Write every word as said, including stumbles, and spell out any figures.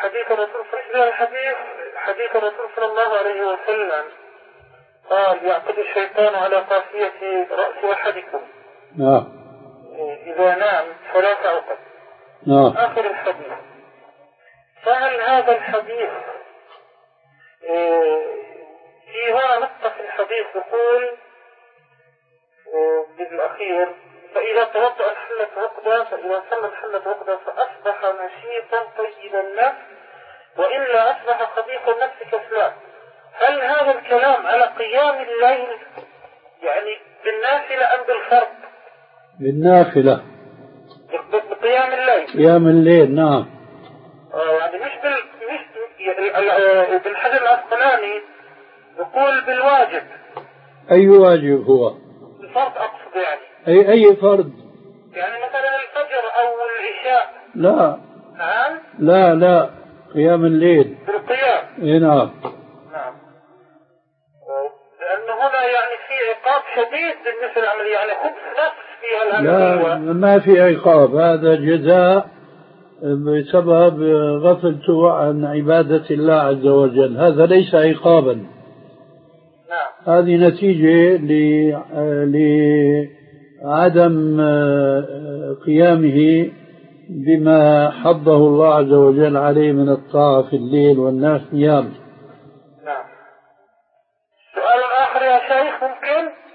حديث الرسول صلى الحديث حديث الرسول صلى الله عليه وسلم قال يعقد الشيطان على قافية رأس أحدكم نعم إذا نام ثلاث عقد. نعم. آخر الحديث. فهل هذا الحديث في هنا نقطة في الحديث يقول بالأخير فإذا توضأ انحلت عقدة فإذا صلى انحلت عقدة فأصبح نشيطا طيب النفس وإلا أصبح خبيث النفس كسلان. هل هذا الكلام على قيام الليل يعني بالنافلة أم بالفرض؟ بالنافلة. بقيام الليل. قيام الليل نعم. آه يعني مش بال مش ابن حجر العسقلاني يقول بالواجب. أي واجب هو؟ الفرض أقصد يعني. أي أي فرض؟ يعني مثلا الفجر أو العشاء. لا. نعم. لا لا قيام الليل. بالقيام. إيه نعم. نعم. لأن هنا يعني في عقاب شديد بالنسبة للعملية يعني خبث نفس فيها العملية. لا ما في عقاب، هذا جزاء بسبب غفلته عن عبادة الله عز وجل، هذا ليس عقابا. نعم. هذه نتيجة لعدم قيامه بما حضه الله عز وجل عليه من الطاعة في الليل والناس نيام. نعم. سؤال آخر يا شيخ ممكن؟